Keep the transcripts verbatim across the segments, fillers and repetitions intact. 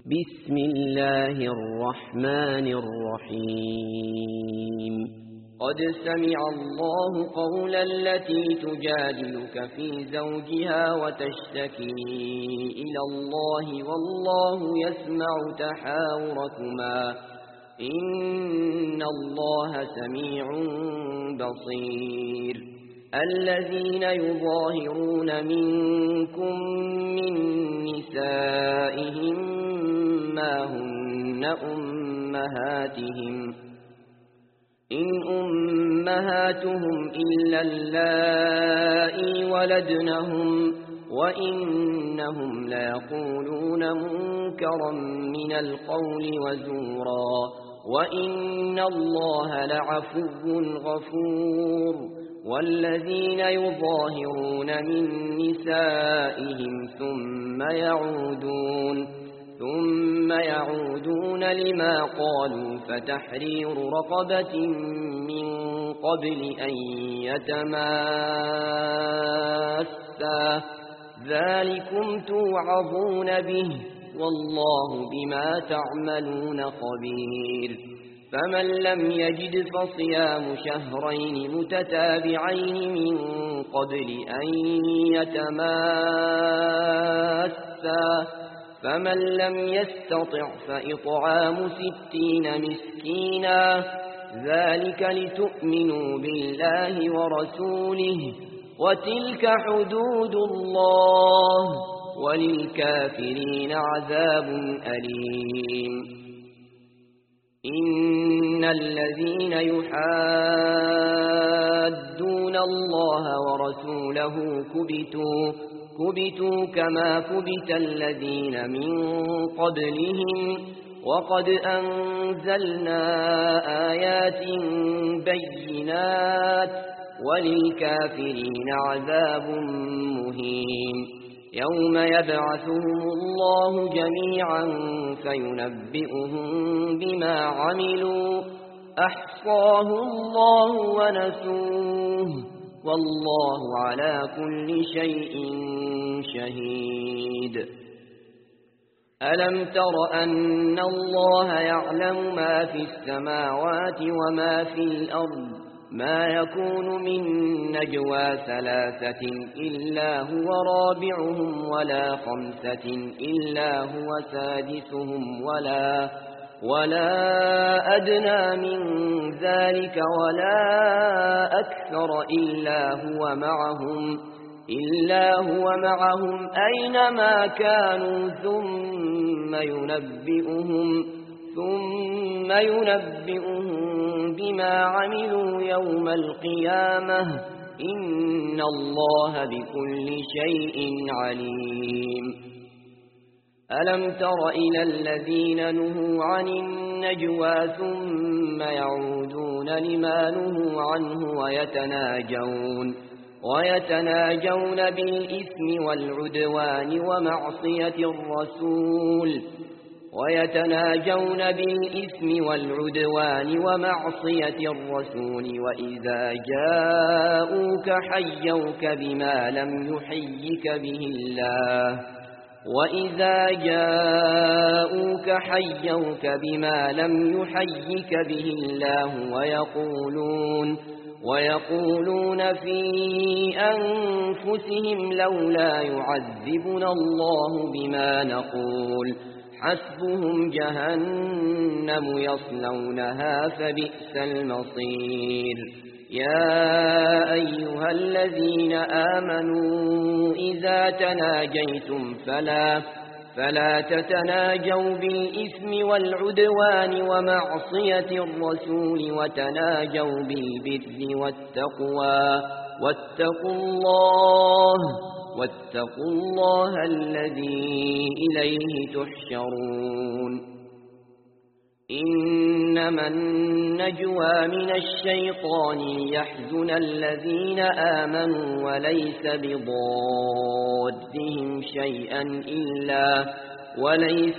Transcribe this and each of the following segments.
بسم الله الرحمن الرحيم قد سمع الله قول التي تجادلك في زوجها وتشتكي إلى الله والله يسمع تحاوركما إن الله سميع بصير الذين يظاهرون منكم من نسائهم ما هن أمهاتهم إن أمهاتهم إلا اللائي ولدنهم وإنهم ليقولون منكرا من القول وزورا وإن الله لعفو غفور والذين يظاهرون من نسائهم ثم يعودون ثم يعودون لما قالوا فتحرير رقبة من قبل أن يتماسا ذلكم توعظون به والله بما تعملون خبير فمن لم يجد فصيام شهرين متتابعين من قبل أن يتماسا فمن لم يستطع فإطعام ستين مسكينا ذلك لتؤمنوا بالله ورسوله وتلك حدود الله وللكافرين عذاب أليم إن الذين يحادون الله ورسوله كبتوا كبتوا كما كبت الذين من قبلهم وقد أنزلنا آيات بينات وللكافرين عذاب مهين يوم يبعثهم الله جميعا فينبئهم بما عملوا أحصاه الله ونسوه والله على كل شيء شهيد ألم تر أن الله يعلم ما في السماوات وما في الأرض ما يكون من نجوى ثلاثة إلا هو رابعهم ولا خمسة إلا هو سادسهم ولا ولا أدنى من ذلك ولا أكثر إلا هو معهم إلا هو معهم أينما كانوا ثم ينبئهم ثم ينبئهم بما عملوا يوم القيامة إن الله بكل شيء عليم ألم تر إلى الذين نهوا عن النجوى ثم يعودون لما نهوا عنه ويتناجون ويتناجون بالإثم والعدوان ومعصية الرسول ويتناجون بالإثم والعدوان ومعصية الرسول وإذا جاءوك حيوك بما لم يحيك به الله وإذا جاءوك حيوك بما لم يحيك به الله ويقولون ويقولون في أنفسهم لولا يعذبنا الله بما نقول حسبهم جهنم يصلونها فبئس المصير يا أيها الذين آمنوا إذا تناجيتم فلا فلا تتناجوا بالإثم والعدوان ومعصية الرسول وتناجوا بالبر والتقوى واتقوا الله واتقوا الله الذي إليه تحشرون إنما النجوى من الشيطان يحزن الذين آمنوا وليس بضادهم شيئا إلا وليس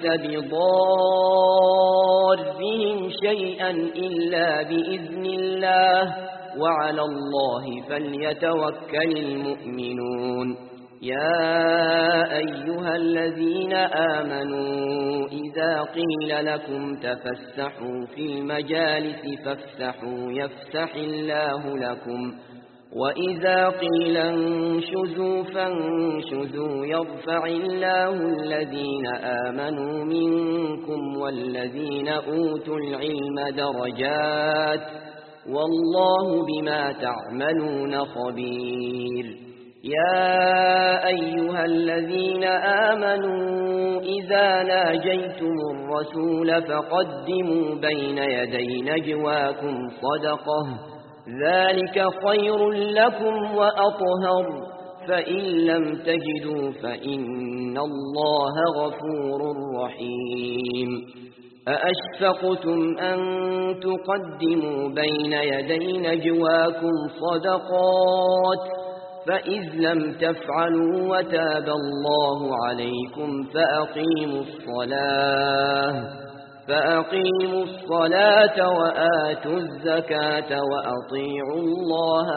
بضادهم شيئا إلا بإذن الله وعلى الله فليتوكل المؤمنون يا أيها الذين آمنوا إذا قيل لكم تفسحوا في المجالس فافسحوا يفسح الله لكم وإذا قيل انشزوا فانشزوا يرفع الله الذين آمنوا منكم والذين أوتوا العلم درجات والله بما تعملون خبير. يا أيها الذين آمنوا إذا ناجيتم الرسول فقدموا بين يدي نجواكم صدقة ذلك خير لكم وأطهر فإن لم تجدوا فإن الله غفور رحيم. أأشفقتم أن تقدموا بين يدي نجواكم صدقات فإذ لم تفعلوا وتاب الله عليكم فأقيموا الصلاة فأقيموا الصلاة وآتوا الزكاة وأطيعوا الله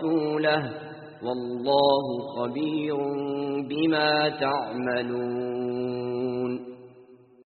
ورسوله والله خبير بما تعملون.